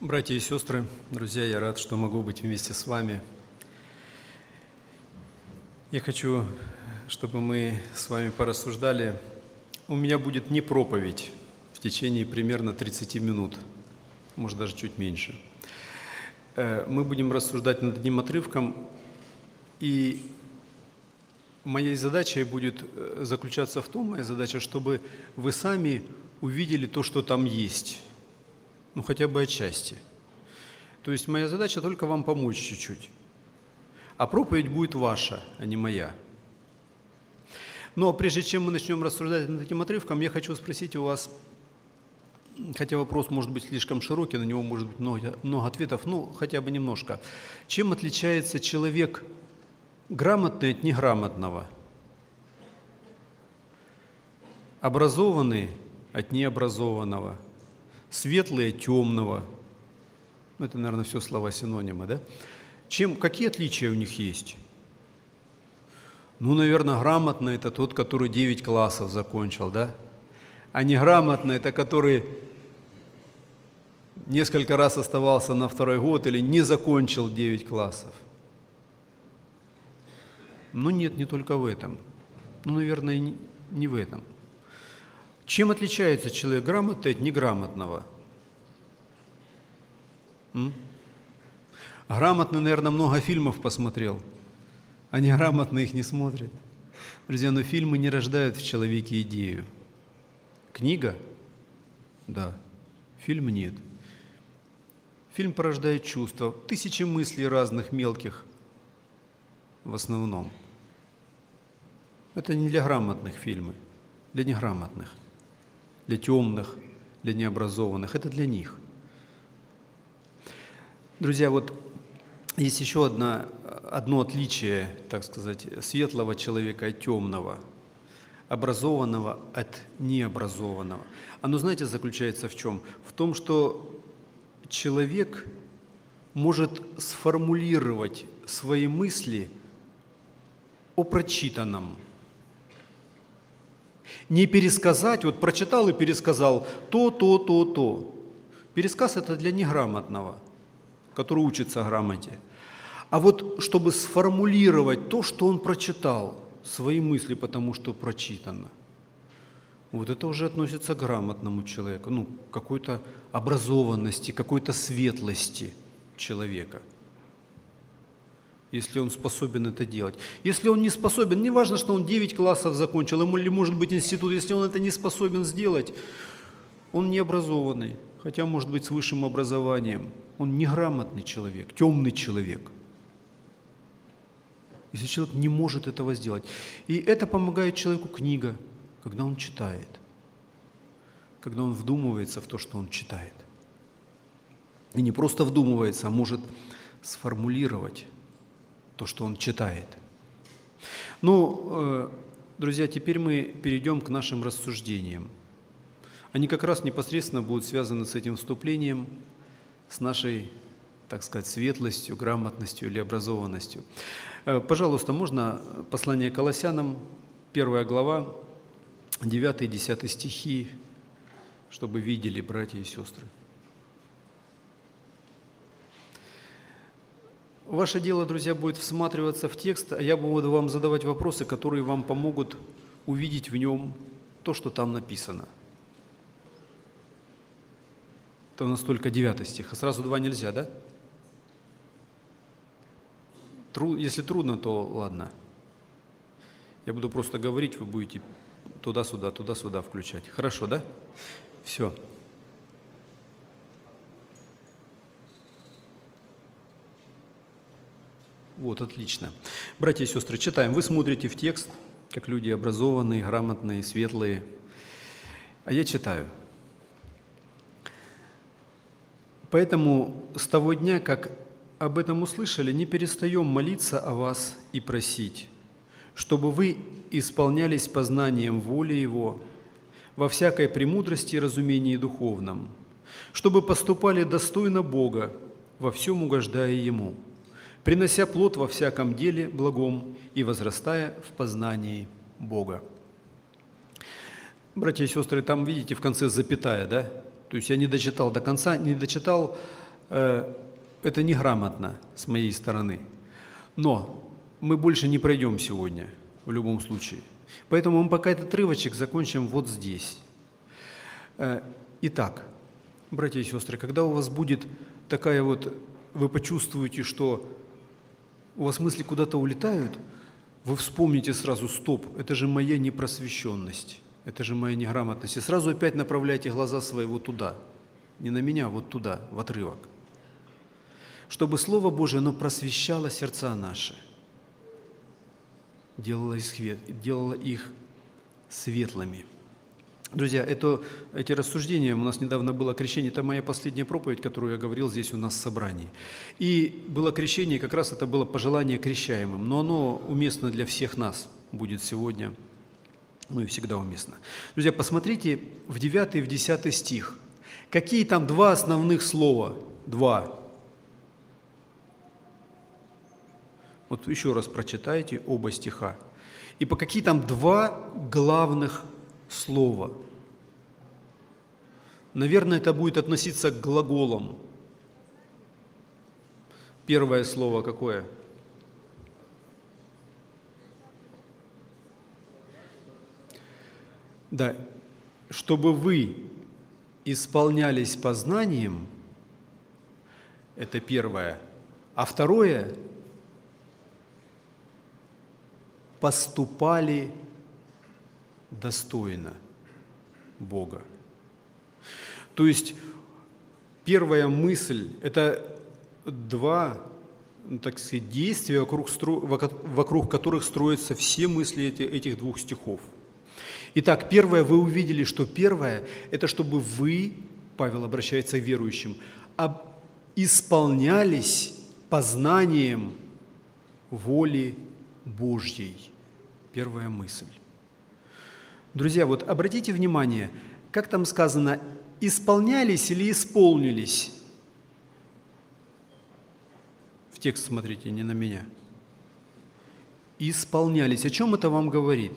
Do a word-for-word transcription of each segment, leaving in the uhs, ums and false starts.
Братья и сестры, друзья, я рад, что могу быть вместе с вами. Я хочу, чтобы мы с вами порассуждали. У меня будет не проповедь в течение примерно тридцати минут, может даже чуть меньше. Мы будем рассуждать над одним отрывком, и моей задачей будет заключаться в том, моя задача, чтобы вы сами увидели то, что там есть, ну хотя бы отчасти. То есть моя задача только вам помочь чуть-чуть, а проповедь будет ваша, а не моя. Но прежде чем мы начнем рассуждать над этим отрывком, я хочу спросить у вас, хотя вопрос может быть слишком широкий, на него может быть много, много ответов, ну хотя бы немножко. Чем отличается человек грамотный от неграмотного? Образованный от необразованного? Светлый от темного? Это, наверное, все слова-синонимы, да? Чем, какие отличия у них есть? Ну, наверное, грамотный – это тот, который девять классов закончил, да? А неграмотный – это который несколько раз оставался на второй год или не закончил девять классов. Ну, нет, не только в этом. Ну, наверное, не в этом. Чем отличается человек грамотный от неграмотного? М? Грамотный, наверное, много фильмов посмотрел, а неграмотный их не смотрит. Друзья, но фильмы не рождают в человеке идею. Книга? Да. Фильм нет. Фильм порождает чувства, тысячи мыслей разных, мелких в основном. Это не для грамотных фильмы, для неграмотных, для темных, для необразованных. Это для них. Друзья, вот есть еще одно, одно отличие, так сказать, светлого человека от темного, образованного от необразованного. Оно, знаете, заключается в чем? В том, что человек может сформулировать свои мысли о прочитанном. Не пересказать, вот прочитал и пересказал то, то, то, то. Пересказ – это для неграмотного, который учится грамоте. А вот чтобы сформулировать то, что он прочитал, свои мысли, потому что прочитано, вот это уже относится к грамотному человеку, ну, какой-то образованности, какой-то светлости человека, если он способен это делать. Если он не способен, не важно, что он девять классов закончил, или, может быть, институт, если он это не способен сделать, он необразованный, хотя, может быть, с высшим образованием. Он неграмотный человек, темный человек. Если человек не может этого сделать. И это помогает человеку книга, когда он читает, когда он вдумывается в то, что он читает. И не просто вдумывается, а может сформулировать то, что он читает. Ну, друзья, теперь мы перейдем к нашим рассуждениям. Они как раз непосредственно будут связаны с этим вступлением, с нашей, так сказать, светлостью, грамотностью или образованностью. Пожалуйста, можно послание к Колоссянам, первая глава, девятый и десятый стихи, чтобы видели братья и сестры. Ваше дело, друзья, будет всматриваться в текст, а я буду вам задавать вопросы, которые вам помогут увидеть в нем то, что там написано. Это у нас только девятый стих, а сразу два нельзя, да? Тру... Если трудно, то ладно. Я буду просто говорить, вы будете туда-сюда, туда-сюда включать. Хорошо, да? Все. Вот, отлично. Братья и сестры, читаем. Вы смотрите в текст, как люди образованные, грамотные, светлые. А я читаю. Поэтому с того дня, как об этом услышали, не перестаем молиться о вас и просить, чтобы вы исполнялись познанием воли Его во всякой премудрости и разумении духовном, чтобы поступали достойно Бога, во всем угождая Ему, принося плод во всяком деле благом и возрастая в познании Бога. Братья и сестры, там, видите, в конце запятая, да? То есть я не дочитал до конца, не дочитал Э, Это неграмотно с моей стороны. Но мы больше не пройдем сегодня, в любом случае. Поэтому мы пока этот отрывочек закончим вот здесь. Э, Итак, братья и сестры, когда у вас будет такая вот, вы почувствуете, что у вас мысли куда-то улетают, вы вспомните сразу: стоп, это же моя непросвещенность, это же моя неграмотность. И сразу опять направляйте глаза свои вот туда. Не на меня, а вот туда, в отрывок. Чтобы Слово Божие, оно просвещало сердца наши, делало их, свет, делало их светлыми. Друзья, это, эти рассуждения, у нас недавно было крещение, это моя последняя проповедь, которую я говорил здесь у нас в собрании. И было крещение, как раз это было пожелание крещаемым, но оно уместно для всех нас будет сегодня, ну и всегда уместно. Друзья, посмотрите в девятый и в десятый стих. Какие там два основных слова? Два. Вот еще раз прочитайте оба стиха. И по какие там два главных слова? Наверное, это будет относиться к глаголам. Первое слово какое? Да, чтобы вы исполнялись познанием, это первое. А второе – поступали достойно Бога. То есть первая мысль – это два, ну, так сказать, действия, вокруг, вокруг которых строятся все мысли этих двух стихов. Итак, первое, вы увидели, что первое – это чтобы вы, Павел обращается к верующим, исполнялись познанием воли Божьей. Первая мысль. Друзья, вот обратите внимание, как там сказано, исполнялись или исполнились? В текст смотрите, не на меня. Исполнялись. О чем это вам говорит?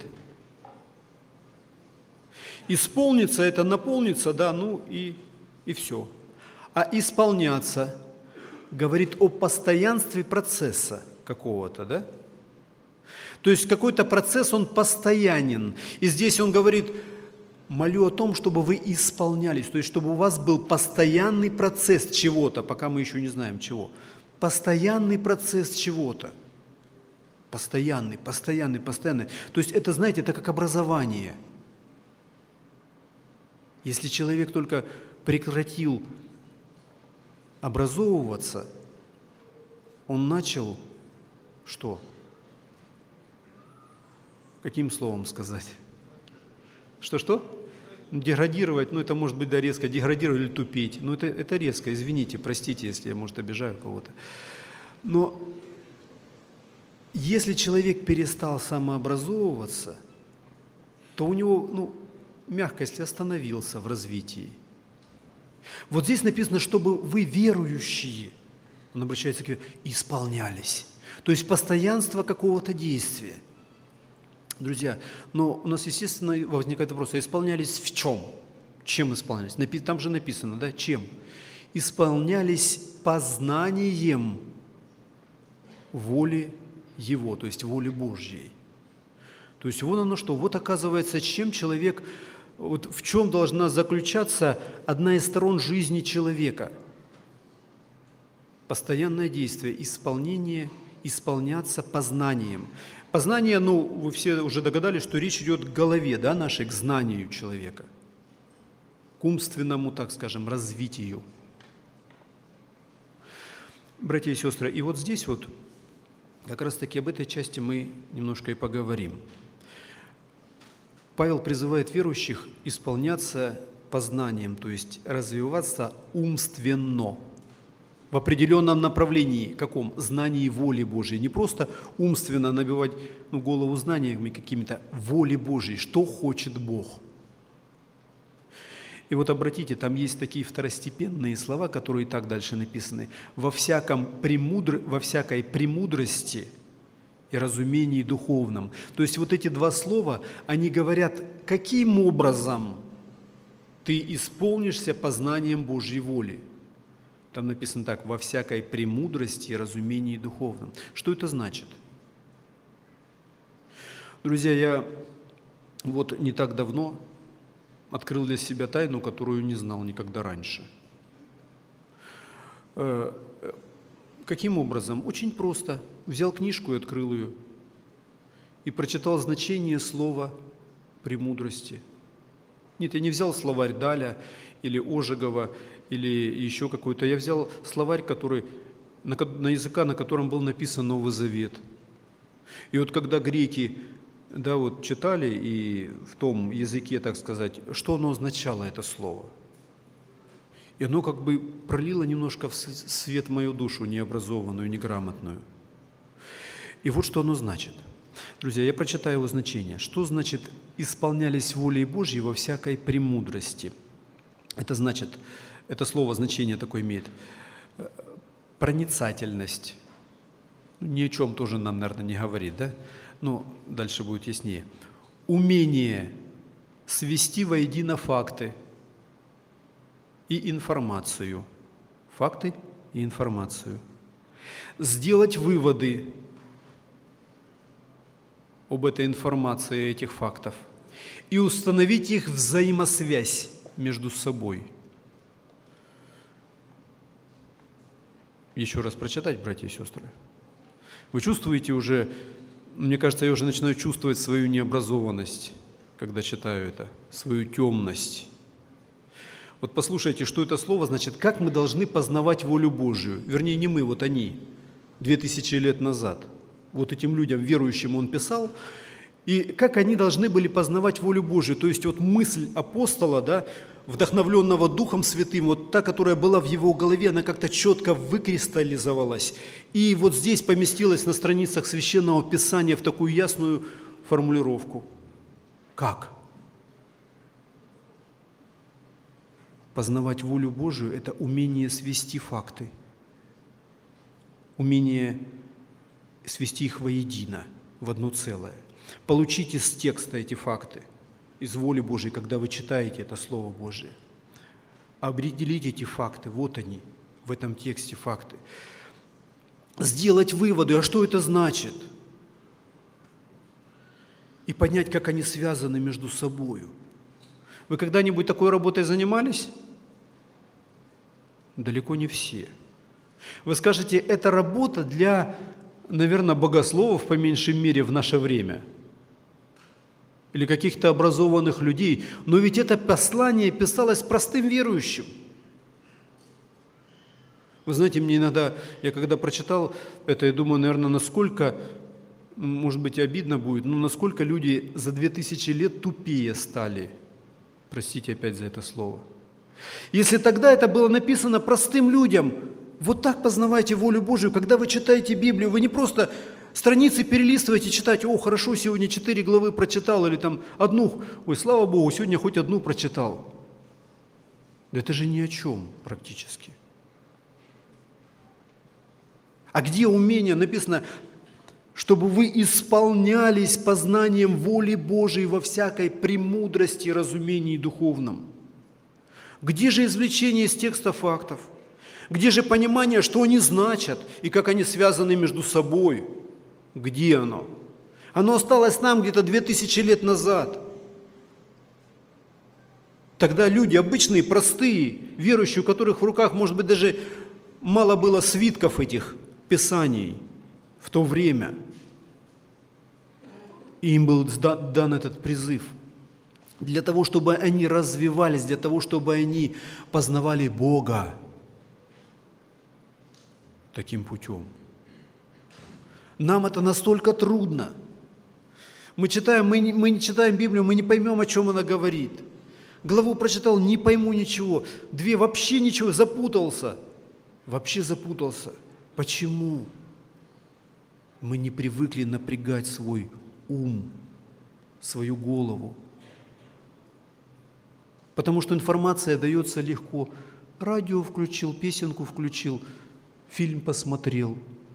Исполниться – это наполниться, да, ну и, и все. А исполняться говорит о постоянстве процесса какого-то, да? То есть какой-то процесс, он постоянен. И здесь он говорит: молю о том, чтобы вы исполнялись, то есть чтобы у вас был постоянный процесс чего-то, пока мы еще не знаем чего. Постоянный процесс чего-то. Постоянный, постоянный, постоянный. То есть это, знаете, это как образование. Если человек только прекратил образовываться, он начал что? Каким словом сказать? Что-что? Деградировать, ну это может быть, да, резко, деградировать или тупеть. Ну это, это резко, извините, простите, если я, может, обижаю кого-то. Но если человек перестал самообразовываться, то у него, ну, мягко, если остановился в развитии. Вот здесь написано, чтобы вы, верующие, он обращается к верующим, исполнялись. То есть постоянство какого-то действия. Друзья, но у нас, естественно, возникает вопрос: а исполнялись в чем? Чем исполнялись? Там же написано, да, чем? Исполнялись познанием воли Его, то есть воли Божьей. То есть вот оно что, вот оказывается, чем человек, вот в чем должна заключаться одна из сторон жизни человека. Постоянное действие, исполнение, исполняться познанием. Познание, ну, вы все уже догадались, что речь идет к голове, да, нашей, к знанию человека, к умственному, так скажем, развитию. Братья и сестры, и вот здесь вот как раз-таки об этой части мы немножко и поговорим. Павел призывает верующих исполняться познанием, то есть развиваться умственно, в определенном направлении, каком? Знании воли Божьей. Не просто умственно набивать, ну, голову знаниями какими-то, воли Божьей, что хочет Бог. И вот обратите, там есть такие второстепенные слова, которые и так дальше написаны. «Во, всяком премудр... во всякой премудрости и разумении духовном». То есть вот эти два слова, они говорят, каким образом ты исполнишься познанием Божьей воли. Там написано так: «во всякой премудрости и разумении духовном». Что это значит? Друзья, я вот не так давно открыл для себя тайну, которую не знал никогда раньше. Каким образом? Очень просто. Взял книжку и открыл ее, и прочитал значение слова «премудрости». Нет, я не взял словарь Даля или Ожегова, или еще какой-то. Я взял словарь, который, на, на языка, на котором был написан Новый Завет. И вот когда греки, да, вот читали, и в том языке, так сказать, что оно означало, это слово. И оно как бы пролило немножко в свет мою душу, необразованную, неграмотную. И вот что оно значит. Друзья, я прочитаю его значение. Что значит «исполнялись волей Божьей во всякой премудрости»? Это значит, это слово значение такое имеет. Проницательность. Ни о чем тоже нам, наверное, не говорит, да? Но дальше будет яснее. Умение свести воедино факты и информацию. Факты и информацию. Сделать выводы об этой информации, этих фактов, и установить их взаимосвязь между собой. Еще раз прочитать, братья и сестры. Вы чувствуете уже, мне кажется, я уже начинаю чувствовать свою необразованность, когда читаю это, свою темность. Вот послушайте, что это слово значит, как мы должны познавать волю Божию. Вернее, не мы, вот они, две тысячи лет назад. Вот этим людям, верующим, он писал, и как они должны были познавать волю Божию. То есть вот мысль апостола, да, вдохновленного Духом Святым, вот та, которая была в его голове, она как-то четко выкристаллизовалась. И вот здесь поместилась на страницах Священного Писания в такую ясную формулировку. Как? Познавать волю Божию – это умение свести факты, умение свести их воедино, в одно целое. Получите из текста эти факты, из воли Божией, когда вы читаете это Слово Божие. Определите эти факты, вот они, в этом тексте факты. Сделать выводы, а что это значит? И понять, как они связаны между собой. Вы когда-нибудь такой работой занимались? Далеко не все. Вы скажете, это работа для, наверное, богословов, по меньшей мере, в наше время. Или каких-то образованных людей. Но ведь это послание писалось простым верующим. Вы знаете, мне иногда, я когда прочитал это, я думаю, наверное, насколько, может быть, обидно будет, но насколько люди за две тысячи лет тупее стали. Простите опять за это слово. Если тогда это было написано простым людям, вот так познавайте волю Божию, когда вы читаете Библию, вы не просто страницы перелистываете, читаете, о, хорошо, сегодня четыре главы прочитал, или там одну, ой, слава Богу, сегодня хоть одну прочитал. Да это же ни о чем практически. А где умение? Написано, чтобы вы исполнялись познанием воли Божией во всякой премудрости и разумении духовном. Где же извлечение из текста фактов? Где же понимание, что они значат и как они связаны между собой? Где оно? Оно осталось нам где-то две тысячи лет назад. Тогда люди обычные, простые, верующие, у которых в руках, может быть, даже мало было свитков этих писаний в то время. И им был дан этот призыв. Для того, чтобы они развивались, для того, чтобы они познавали Бога таким путем. Нам это настолько трудно. Мы читаем, мы не, мы не читаем Библию, мы не поймем, о чем она говорит. Главу прочитал, не пойму ничего. Две, вообще ничего, запутался. Вообще запутался. Почему? Мы не привыкли напрягать свой ум, свою голову. Потому что информация дается легко. Радио включил, песенку включил, фильм посмотрел.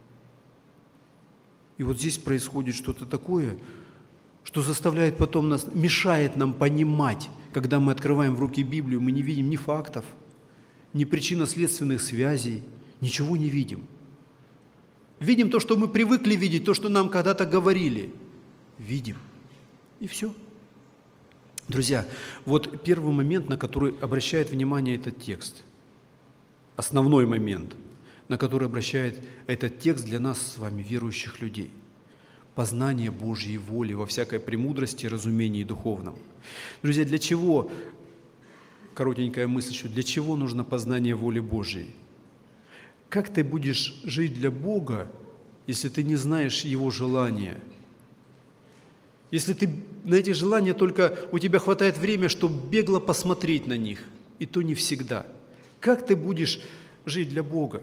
И вот здесь происходит что-то такое, что заставляет потом нас, мешает нам понимать, когда мы открываем в руки Библию, мы не видим ни фактов, ни причинно-следственных связей, ничего не видим. Видим то, что мы привыкли видеть, то, что нам когда-то говорили. Видим. И все. Друзья, вот первый момент, на который обращает внимание этот текст. Основной момент, на который обращает этот текст для нас с вами, верующих людей. Познание Божьей воли во всякой премудрости, разумении духовном. Друзья, для чего, коротенькая мысль еще, для чего нужно познание воли Божьей? Как ты будешь жить для Бога, если ты не знаешь Его желания? Если ты на эти желания только у тебя хватает времени, чтобы бегло посмотреть на них, и то не всегда. Как ты будешь жить для Бога?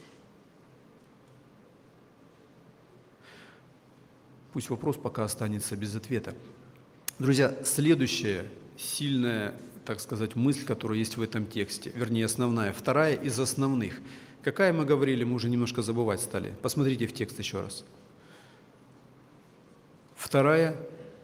Пусть вопрос пока останется без ответа. Друзья, следующая сильная, так сказать, мысль, которая есть в этом тексте, вернее, основная, вторая из основных. Какая мы говорили, мы уже немножко забывать стали. Посмотрите в текст еще раз. Вторая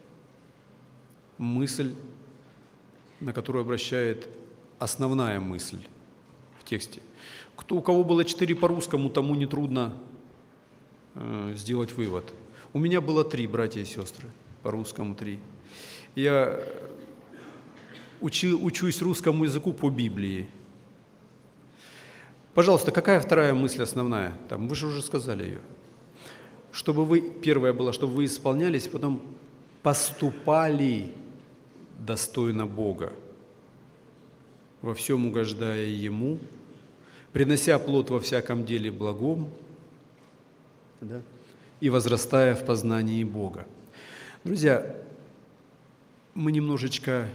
мысль, на которую обращает основная мысль в тексте. Кто, у кого было четыре по-русскому, тому нетрудно э, сделать вывод. У меня было три, братья и сестры, по-русскому три. Я учи, учусь русскому языку по Библии. Пожалуйста, какая вторая мысль основная? Там, вы же уже сказали ее. Чтобы вы, первая была, чтобы вы исполнялись, потом поступали достойно Бога, во всем угождая Ему, принося плод во всяком деле благом, да, и возрастая в познании Бога. Друзья, мы немножечко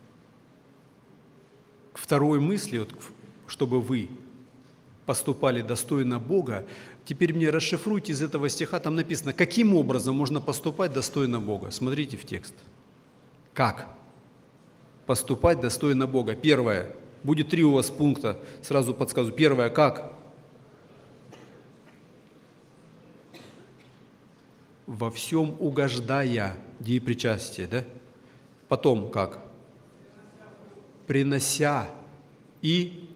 к второй мысли, вот, чтобы вы поступали достойно Бога, теперь мне расшифруйте из этого стиха, там написано, каким образом можно поступать достойно Бога. Смотрите в текст. Как поступать достойно Бога? Первое. Будет три у вас пункта, сразу подсказываю. Первое. Как? Во всем угождая, деепричастие, да? Потом как? Принося и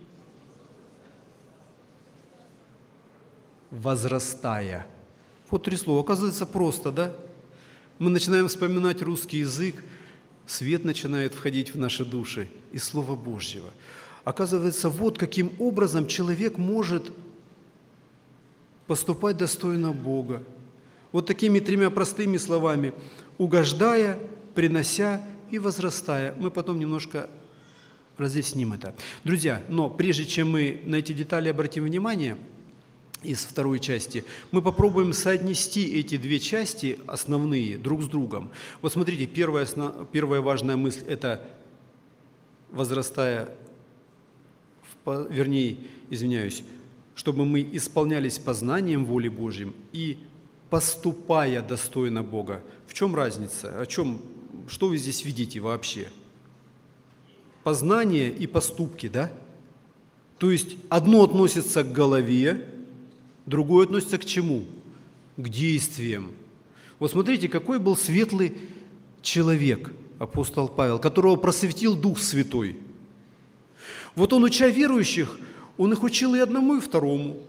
возрастая. Вот три слова. Оказывается, просто, да? Мы начинаем вспоминать русский язык, свет начинает входить в наши души и Слово Божьего. Оказывается, вот каким образом человек может поступать достойно Бога. Вот такими тремя простыми словами. Угождая, принося и возрастая. Мы потом немножко разъясним это. Друзья, но прежде чем мы на эти детали обратим внимание, из второй части, мы попробуем соотнести эти две части основные друг с другом. Вот смотрите, первая, первая важная мысль – это возрастая, в, вернее, извиняюсь, чтобы мы исполнялись познанием воли Божьим и поступая достойно Бога. В чем разница? О чем, что вы здесь видите вообще? Познание и поступки, да? То есть одно относится к голове, другое относится к чему? К действиям. Вот смотрите, какой был светлый человек, апостол Павел, которого просветил Дух Святой. Вот он, уча верующих, он их учил и одному, и второму.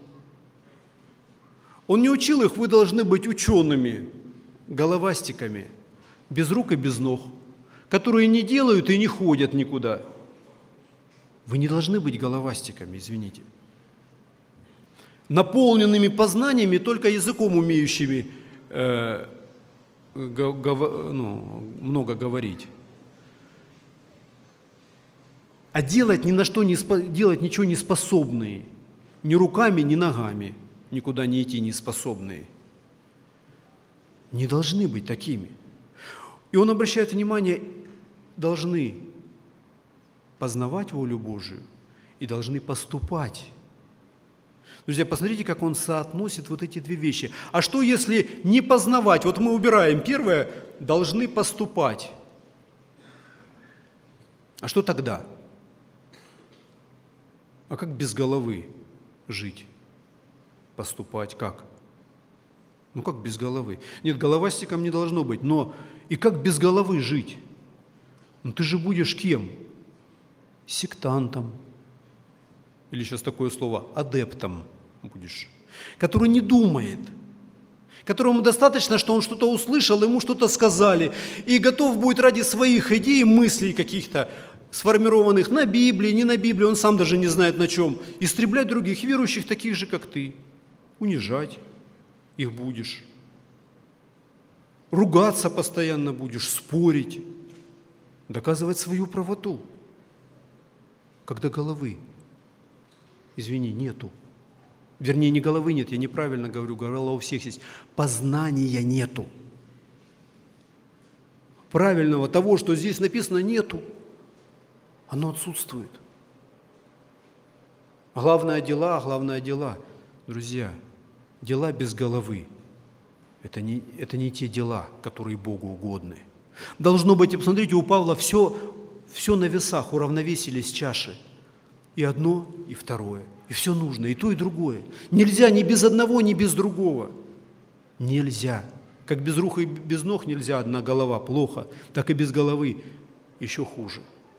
Он не учил их, вы должны быть учеными, головастиками, без рук и без ног, которые не делают и не ходят никуда. Вы не должны быть головастиками, извините. Наполненными познаниями, только языком умеющими э, го, го, ну, много говорить. А делать ни на что не делать ничего не способные, ни руками, ни ногами, никуда не идти не способные. Не должны быть такими. И он обращает внимание, должны познавать волю Божию и должны поступать. Друзья, посмотрите, как он соотносит вот эти две вещи. А что, если не познавать? Вот мы убираем первое, должны поступать. А что тогда? А как без головы жить? Поступать как? Ну как без головы? Нет, головастиком не должно быть, но и как без головы жить? Ну ты же будешь кем? Сектантом, или сейчас такое слово, адептом будешь, который не думает, которому достаточно, что он что-то услышал, ему что-то сказали, и готов будет ради своих идей, мыслей каких-то, сформированных на Библии, не на Библии, он сам даже не знает на чем, истреблять других верующих, таких же, как ты, унижать их будешь, ругаться постоянно будешь, спорить, доказывать свою правоту, когда головы, извини, нету. Вернее, не головы нет, я неправильно говорю, голова у всех есть. Познания нету. Правильного того, что здесь написано, нету. Оно отсутствует. Главное дела, главное дела. Друзья, дела без головы – это не, это не те дела, которые Богу угодны. Должно быть, посмотрите, у Павла все, все на весах, уравновесились чаши. И одно, и второе. И все нужно, и то, и другое. Нельзя ни без одного, ни без другого. Нельзя. Как без рук и без ног нельзя одна голова, плохо, так и без головы еще хуже.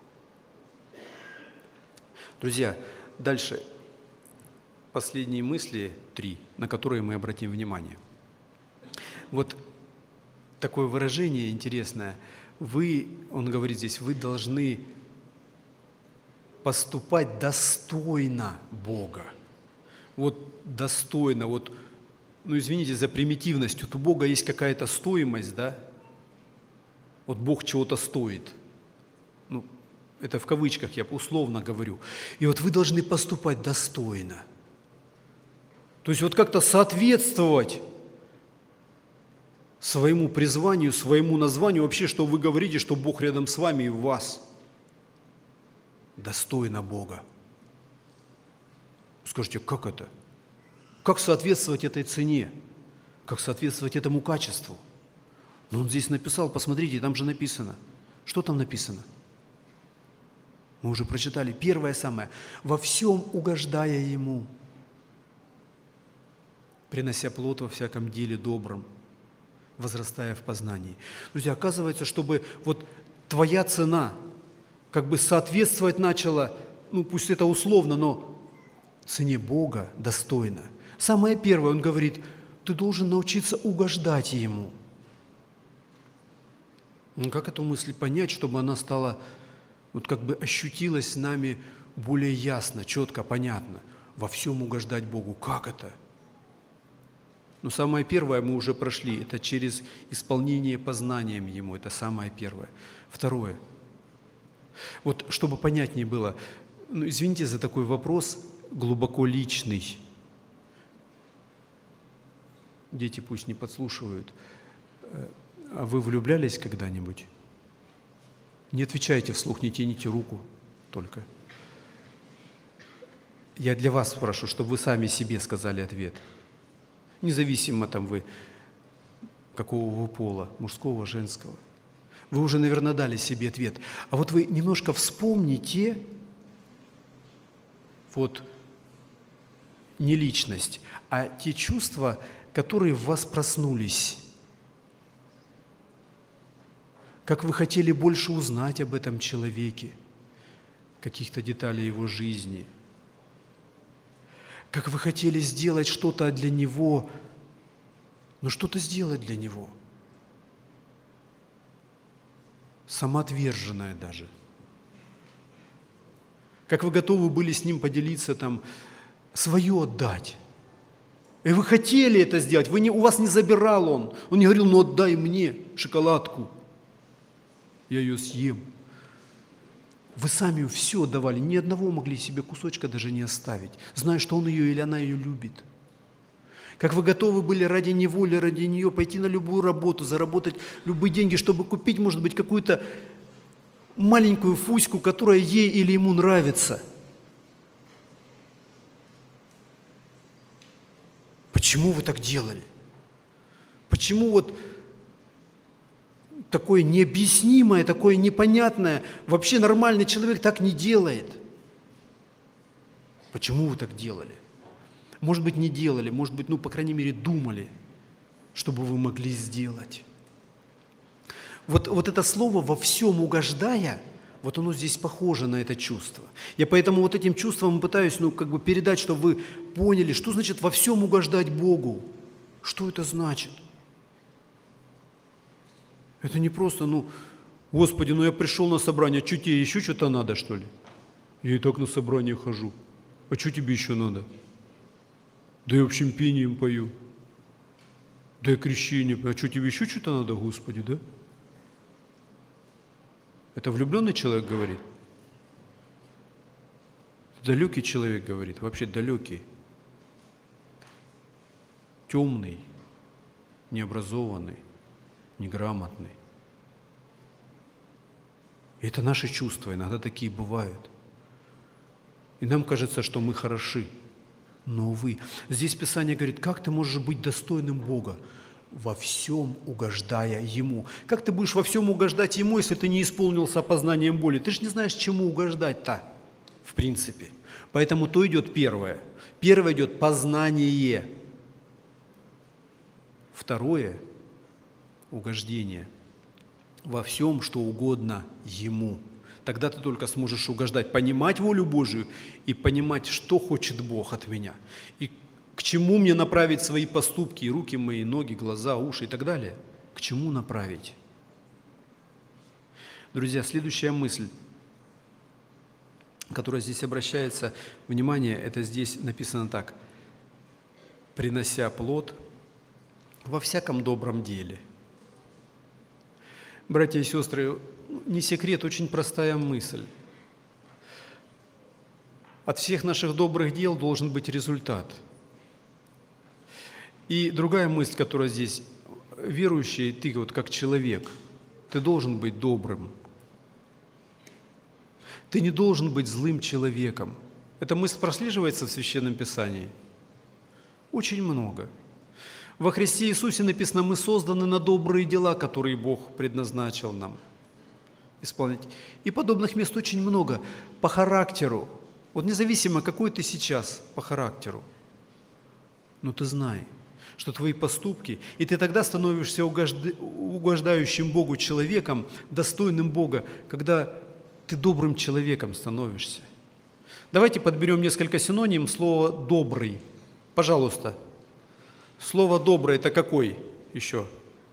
Друзья, дальше последние мысли, три, на которые мы обратим внимание. Вот такое выражение интересное. Вы, он говорит здесь, вы должны поступать достойно Бога. Вот достойно, вот, ну извините за примитивность, вот у Бога есть какая-то стоимость, да? Вот Бог чего-то стоит. Ну, это в кавычках, я условно говорю. И вот вы должны поступать достойно. То есть вот как-то соответствовать своему призванию, своему названию, вообще, что вы говорите, что Бог рядом с вами и в вас. Достойно Бога. Скажите, как это? Как соответствовать этой цене? Как соответствовать этому качеству? Но он здесь написал, посмотрите, там же написано. Что там написано? Мы уже прочитали. Первое самое. Во всем угождая Ему, принося плод во всяком деле добром, возрастая в познании. Друзья, оказывается, чтобы вот твоя цена как бы соответствовать начала, ну пусть это условно, но цене Бога достойно. Самое первое, он говорит, ты должен научиться угождать Ему. Ну, как эту мысль понять, чтобы она стала, вот как бы ощутилась с нами более ясно, четко, понятно? Во всем угождать Богу. Как это? Ну, самое первое мы уже прошли, это через исполнение познанием Ему, это самое первое. Второе. Вот, чтобы понятнее было, ну, извините за такой вопрос, глубоко личный. Дети пусть не подслушивают. А вы влюблялись когда-нибудь? Не отвечайте вслух, не тяните руку только. Я для вас спрошу, чтобы вы сами себе сказали ответ. Независимо там вы, какого вы пола, мужского, женского. Вы уже, наверное, дали себе ответ. А вот вы немножко вспомните, вот не личность, а те чувства, которые в вас проснулись. Как вы хотели больше узнать об этом человеке, каких-то деталей его жизни. Как вы хотели сделать что-то для него, но что-то сделать для него. Самоотверженное даже. Как вы готовы были с ним поделиться, там, свое отдать. И вы хотели это сделать, вы не, у вас не забирал он. Он не говорил, ну отдай мне шоколадку, я ее съем. Вы сами все давали, ни одного могли себе кусочка даже не оставить, зная, что он ее или она ее любит. Как вы готовы были ради него или ради нее пойти на любую работу, заработать любые деньги, чтобы купить, может быть, какую-то маленькую фуську, которая ей или ему нравится. Почему вы так делали? Почему вот такое необъяснимое, такое непонятное, вообще нормальный человек так не делает? Почему вы так делали? Может быть, не делали, может быть, ну, по крайней мере, думали, чтобы вы могли сделать. Вот, вот это слово «во всем угождая», Вот оно здесь похоже на это чувство. Я поэтому вот этим чувством пытаюсь, ну, как бы передать, чтобы вы поняли, что значит во всем угождать Богу. Что это значит? Это не просто, ну, Господи, ну я пришел на собрание, а что тебе еще что-то надо, что ли? Я и так на собрание хожу. А что тебе еще надо? Да я общим пением пою. Да я крещение пою. А что тебе еще что-то надо, Господи, да? Это влюбленный человек говорит? Далекий человек говорит, вообще далекий. Темный, необразованный, неграмотный. И это наши чувства, иногда такие бывают. И нам кажется, что мы хороши. Но, увы, здесь Писание говорит, как ты можешь быть достойным Бога? Во всем угождая Ему. Как ты будешь во всем угождать Ему, если ты не исполнился опознанием боли? Ты же не знаешь, чему угождать-то, в принципе. Поэтому то идет первое. Первое идет познание. Второе – угождение во всем, что угодно Ему. Тогда ты только сможешь угождать, понимать волю Божию и понимать, что хочет Бог от меня. И к чему мне направить свои поступки, и руки мои, ноги, глаза, уши и так далее. К чему направить? Друзья, следующая мысль, которая здесь обращается, внимание, это здесь написано так. «Принося плод во всяком добром деле». Братья и сестры, не секрет, очень простая мысль. От всех наших добрых дел должен быть результат. И другая мысль, которая здесь, верующий, ты вот как человек, ты должен быть добрым. Ты не должен быть злым человеком. Эта мысль прослеживается в Священном Писании? Очень много. Во Христе Иисусе написано, мы созданы на добрые дела, которые Бог предназначил нам исполнять. И подобных мест очень много по характеру. Вот независимо, какой ты сейчас по характеру, но ты знай, что твои поступки, и ты тогда становишься угождающим Богу человеком, достойным Бога, когда ты добрым человеком становишься. Давайте подберем несколько синоним слова «добрый». Пожалуйста. Слово «добрый» – это какой еще?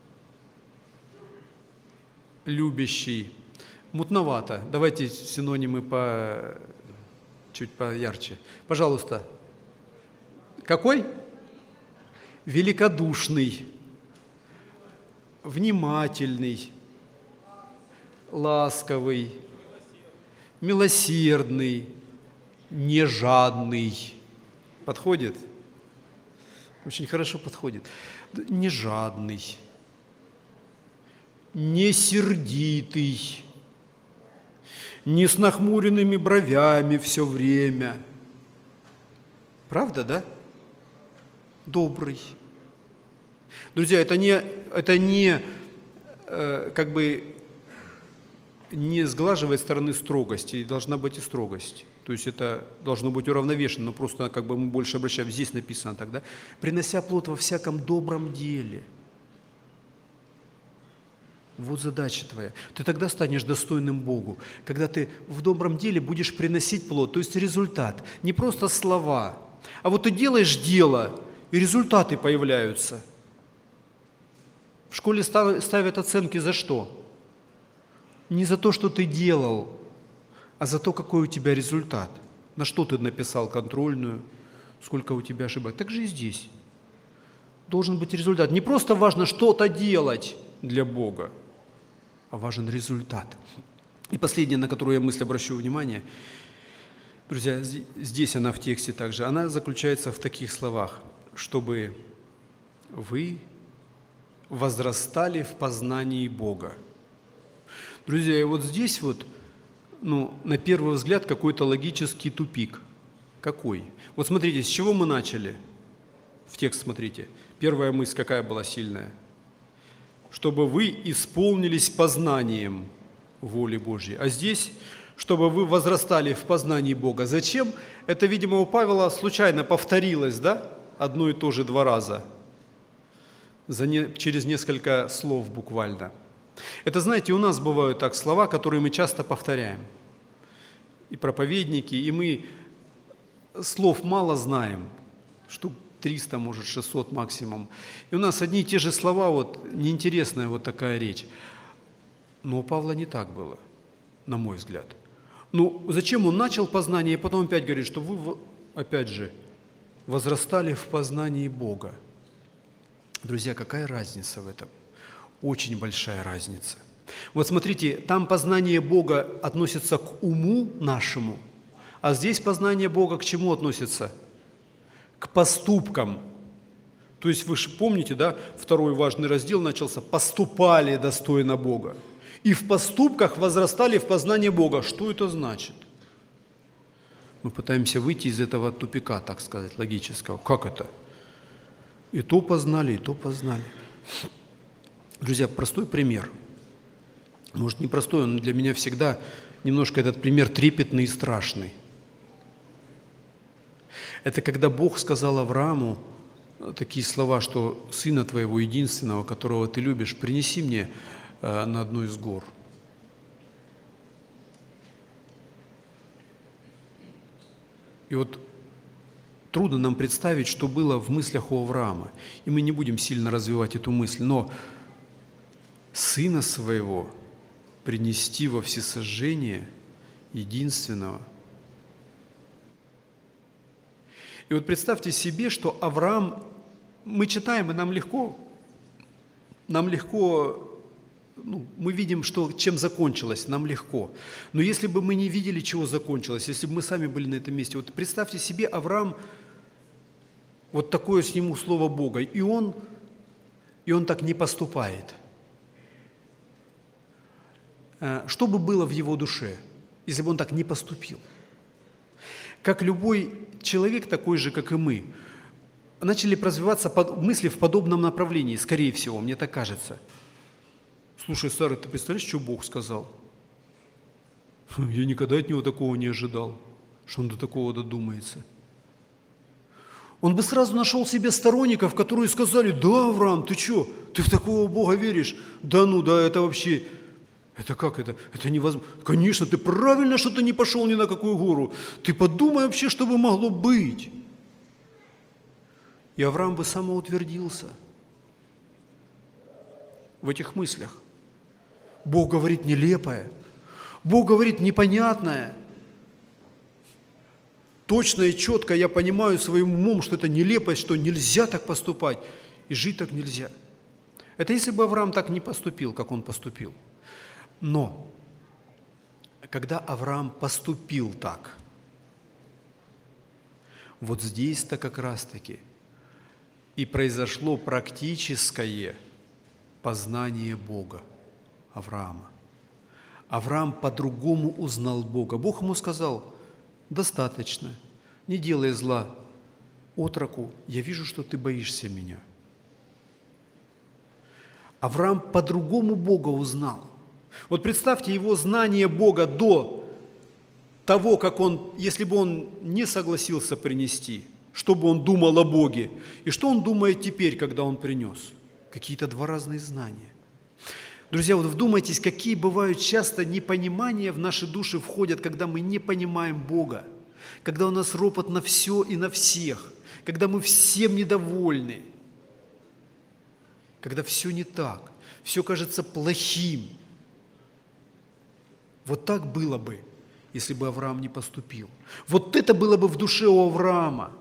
Любящий. Мутновато. Давайте синонимы по... чуть поярче. Пожалуйста. Какой? Великодушный, внимательный, ласковый, милосердный, нежадный. Подходит? Очень хорошо подходит. Нежадный, не сердитый, не с нахмуренными бровями все время. Правда, да? Добрый. Друзья, это не, это не э, как бы не сглаживает стороны строгости, и должна быть и строгость. То есть это должно быть уравновешено, но просто как бы мы больше обращаем, здесь написано тогда, принося плод во всяком добром деле. Вот задача твоя. Ты тогда станешь достойным Богу, когда ты в добром деле будешь приносить плод, то есть результат. Не просто слова, а вот ты делаешь дело, и результаты появляются. В школе ставят оценки за что? Не за то, что ты делал, а за то, какой у тебя результат. На что ты написал контрольную, сколько у тебя ошибок. Так же и здесь. Должен быть результат. Не просто важно что-то делать для Бога, а важен результат. И последнее, на которую я мысль обращу внимание, друзья, здесь она в тексте также, она заключается в таких словах, чтобы вы возрастали в познании Бога. Друзья, и вот здесь вот, ну, на первый взгляд, какой-то логический тупик. Какой? Вот смотрите, с чего мы начали? В текст смотрите. Первая мысль какая была сильная? Чтобы вы исполнились познанием воли Божьей. А здесь, чтобы вы возрастали в познании Бога. Зачем? Это, видимо, у Павла случайно повторилось, да? Одно и то же два раза. За не, через несколько слов буквально. Это, знаете, у нас бывают так слова, которые мы часто повторяем. И проповедники, и мы слов мало знаем, штук триста, может, шестьсот максимум. И у нас одни и те же слова, вот неинтересная вот такая речь. Но у Павла не так было, на мой взгляд. Ну, зачем он начал познание, и потом опять говорит, что вы, опять же, возрастали в познании Бога. Друзья, какая разница в этом? Очень большая разница. Вот смотрите, там познание Бога относится к уму нашему, а здесь познание Бога к чему относится? К поступкам. То есть вы же помните, да, второй важный раздел начался «поступали достойно Бога». И в поступках возрастали в познании Бога. Что это значит? Мы пытаемся выйти из этого тупика, так сказать, логического. Как это? И то познали, и то познали. Друзья, простой пример. Может, не простой, но для меня всегда немножко этот пример трепетный и страшный. Это когда Бог сказал Аврааму такие слова, что «сына твоего единственного, которого ты любишь, принеси мне э, на одну из гор». И вот трудно нам представить, что было в мыслях у Авраама. И мы не будем сильно развивать эту мысль. Но сына своего принести во всесожжение единственного. И вот представьте себе, что Авраам, мы читаем, и нам легко, нам легко, ну, мы видим, что, чем закончилось, нам легко. Но если бы мы не видели, чего закончилось, если бы мы сами были на этом месте, вот представьте себе, Авраам, вот такое с нему слово Бога, и он, и он так не поступает. Что бы было в его душе, если бы он так не поступил? Как любой человек, такой же, как и мы, начали развиваться мысли в подобном направлении, скорее всего, мне так кажется. Слушай, Сара, ты представляешь, что Бог сказал? Я никогда от него такого не ожидал, что он до такого додумается. Он бы сразу нашел себе сторонников, которые сказали: да, Авраам, ты что, ты в такого Бога веришь? Да ну, да, это вообще... Это как это? Это невозможно. Конечно, ты правильно, что ты не пошел ни на какую гору. Ты подумай вообще, что бы могло быть. И Авраам бы самоутвердился в этих мыслях. Бог говорит нелепое. Бог говорит непонятное. Точно и четко я понимаю своим умом, что это нелепость, что нельзя так поступать. И жить так нельзя. Это если бы Авраам так не поступил, как он поступил. Но когда Авраам поступил так, вот здесь-то как раз-таки и произошло практическое познание Бога Авраама. Авраам по-другому узнал Бога. Бог ему сказал: достаточно, не делай зла отроку, я вижу, что ты боишься меня. Авраам по-другому Бога узнал. Вот представьте его знание Бога до того, как он, если бы он не согласился принести, что бы он думал о Боге, и что он думает теперь, когда он принес. Какие-то два разные знания. Друзья, вот вдумайтесь, какие бывают часто непонимания в наши души входят, когда мы не понимаем Бога, когда у нас ропот на все и на всех, когда мы всем недовольны, когда все не так, все кажется плохим. Вот так было бы, если бы Авраам не поступил. Вот это было бы в душе у Авраама,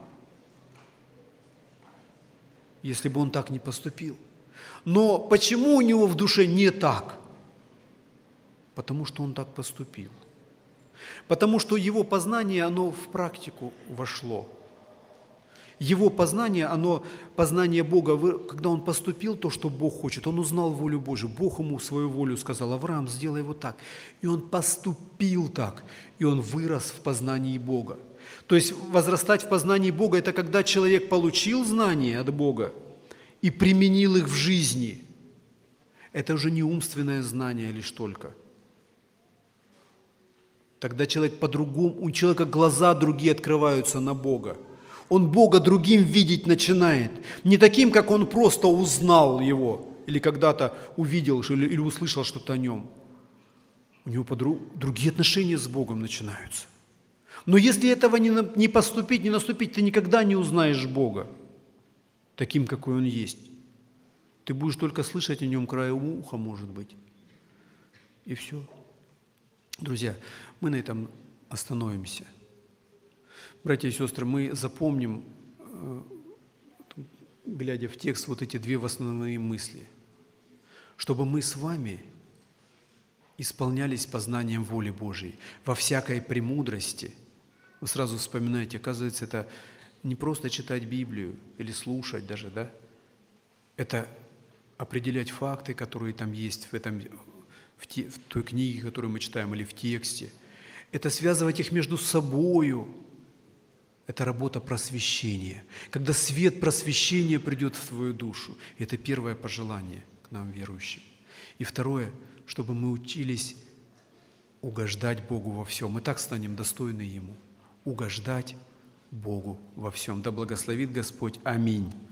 если бы он так не поступил. Но почему у него в душе не так? Потому что он так поступил. Потому что его познание, оно в практику вошло. Его познание, оно, познание Бога, когда он поступил то, что Бог хочет, он узнал волю Божию, Бог ему свою волю сказал: Авраам, сделай вот так. И он поступил так, и он вырос в познании Бога. То есть возрастать в познании Бога – это когда человек получил знания от Бога и применил их в жизни. Это уже не умственное знание лишь только. Тогда человек по-другому, у человека глаза другие открываются на Бога. Он Бога другим видеть начинает. Не таким, как он просто узнал Его или когда-то увидел или, или услышал что-то о нем, у него подру- другие отношения с Богом начинаются. Но если этого не, на- не поступить, не наступить, ты никогда не узнаешь Бога таким, какой Он есть. Ты будешь только слышать о Нем краем уха, может быть. И все. Друзья, мы на этом остановимся. Братья и сестры, мы запомним, э, глядя в текст, вот эти две основные мысли. Чтобы мы с вами исполнялись познанием воли Божией во всякой премудрости. Вы сразу вспоминаете, оказывается, это не просто читать Библию или слушать даже, да? Это определять факты, которые там есть в, этом, в, те, в той книге, которую мы читаем, или в тексте. Это связывать их между собою. Это работа просвещения. Когда свет просвещения придет в твою душу. Это первое пожелание к нам, верующим. И второе, чтобы мы учились угождать Богу во всем. Мы так станем достойны Ему. Угождать Богу во всем. Да благословит Господь. Аминь.